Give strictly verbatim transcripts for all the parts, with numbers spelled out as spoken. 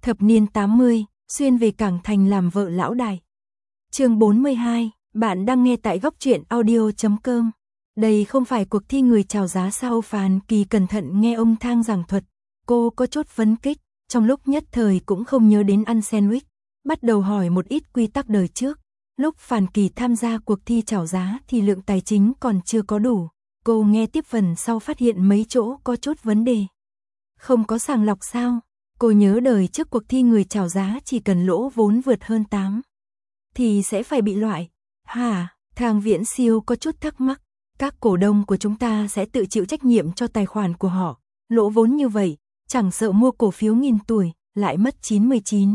Thập niên tám mươi, xuyên về Cảng Thành làm vợ lão đại. Chương bốn mươi hai, bạn đang nghe tại góc truyện audio chấm com. Đây không phải cuộc thi người chào giá sao? Phàn Kỳ cẩn thận nghe ông Thang giảng thuật, cô có chút phấn kích, trong lúc nhất thời cũng không nhớ đến ăn sandwich, bắt đầu hỏi một ít quy tắc đời trước. Lúc Phàn Kỳ tham gia cuộc thi chào giá thì lượng tài chính còn chưa có đủ, cô nghe tiếp phần sau phát hiện mấy chỗ có chút vấn đề. Không có sàng lọc sao? Cô nhớ đời trước cuộc thi người chào giá chỉ cần lỗ vốn vượt hơn tám thì sẽ phải bị loại. Hả? Thang Viễn Siêu có chút thắc mắc. Các cổ đông của chúng ta sẽ tự chịu trách nhiệm cho tài khoản của họ. Lỗ vốn như vậy, chẳng sợ mua cổ phiếu nghìn tuổi, lại mất chín mươi chín.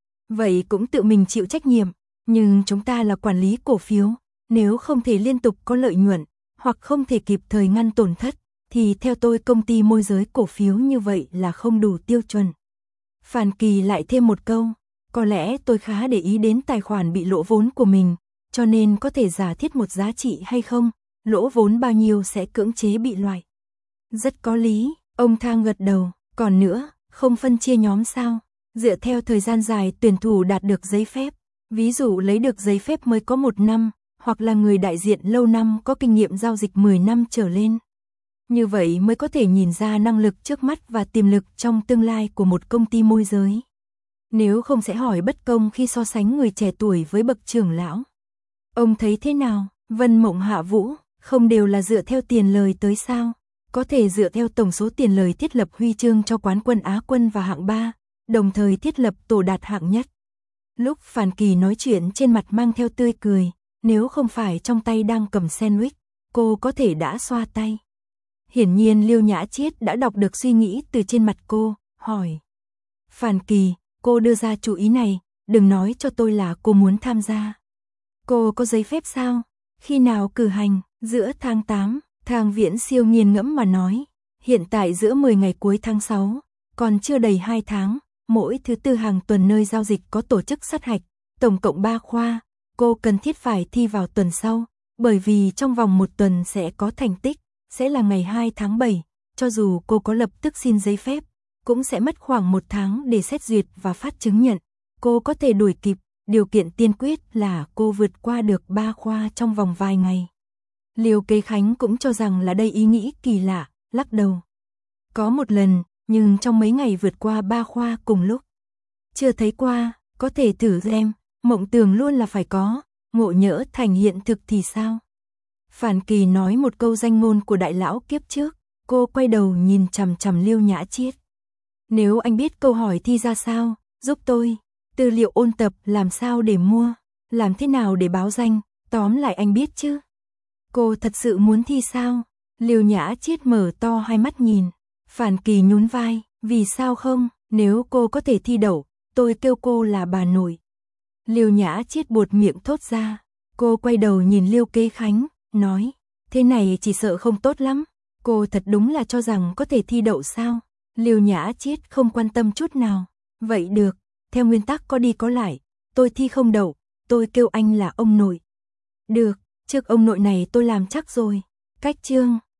Vậy cũng tự mình chịu trách nhiệm. Nhưng chúng ta là quản lý cổ phiếu, nếu không thể liên tục có lợi nhuận, hoặc không thể kịp thời ngăn tổn thất, thì theo tôi công ty môi giới cổ phiếu như vậy là không đủ tiêu chuẩn. Phàn Kỳ lại thêm một câu, có lẽ tôi khá để ý đến tài khoản bị lỗ vốn của mình, cho nên có thể giả thiết một giá trị hay không, lỗ vốn bao nhiêu sẽ cưỡng chế bị loại. Rất có lý, ông Thang gật đầu, còn nữa, không phân chia nhóm sao, dựa theo thời gian dài tuyển thủ đạt được giấy phép, ví dụ lấy được giấy phép mới có một năm, hoặc là người đại diện lâu năm có kinh nghiệm giao dịch mười năm trở lên. Như vậy mới có thể nhìn ra năng lực trước mắt và tiềm lực trong tương lai của một công ty môi giới. Nếu không sẽ hỏi bất công khi so sánh người trẻ tuổi với bậc trưởng lão. Ông thấy thế nào? Vân Mộng Hạ Vũ, không đều là dựa theo tiền lời tới sao? Có thể dựa theo tổng số tiền lời thiết lập huy chương cho quán quân Á quân và hạng ba, đồng thời thiết lập tổ đạt hạng nhất. Lúc Phàn Kỳ nói chuyện trên mặt mang theo tươi cười, nếu không phải trong tay đang cầm sandwich, cô có thể đã xoa tay. Hiển nhiên Liêu Nhã Chiết đã đọc được suy nghĩ từ trên mặt cô, hỏi. Phàn Kỳ, cô đưa ra chủ ý này, đừng nói cho tôi là cô muốn tham gia. Cô có giấy phép sao? Khi nào cử hành? Giữa tháng tám, Thang Viễn Siêu nghiền ngẫm mà nói. Hiện tại giữa mười ngày cuối tháng sáu, còn chưa đầy hai tháng, mỗi thứ tư hàng tuần nơi giao dịch có tổ chức sát hạch, tổng cộng ba khoa, cô cần thiết phải thi vào tuần sau, bởi vì trong vòng một tuần sẽ có thành tích. Sẽ là ngày hai tháng bảy, cho dù cô có lập tức xin giấy phép, cũng sẽ mất khoảng một tháng để xét duyệt và phát chứng nhận. Cô có thể đuổi kịp, điều kiện tiên quyết là cô vượt qua được ba khoa trong vòng vài ngày. Liêu Kế Khánh cũng cho rằng là đây ý nghĩ kỳ lạ, lắc đầu. Có một lần, nhưng trong mấy ngày vượt qua ba khoa cùng lúc. Chưa thấy qua, có thể thử xem, mộng tưởng luôn là phải có, ngộ nhỡ thành hiện thực thì sao? Phàn Kỳ nói một câu danh ngôn của đại lão kiếp trước, cô quay đầu nhìn chằm chằm Liêu Nhã Chiết. Nếu anh biết câu hỏi thi ra sao, giúp tôi, tư liệu ôn tập làm sao để mua, làm thế nào để báo danh, tóm lại anh biết chứ. Cô thật sự muốn thi sao? Liêu Nhã Chiết mở to hai mắt nhìn, Phàn Kỳ nhún vai, vì sao không, nếu cô có thể thi đậu, tôi kêu cô là bà nội. Liêu Nhã Chiết buột miệng thốt ra, cô quay đầu nhìn Liêu Kế Khánh. Nói, thế này chỉ sợ không tốt lắm, cô thật đúng là cho rằng có thể thi đậu sao? Liêu Nhã Chiết không quan tâm chút nào, vậy được, theo nguyên tắc có đi có lại, tôi thi không đậu, tôi kêu anh là ông nội. Được, trước ông nội này tôi làm chắc rồi, cách chương.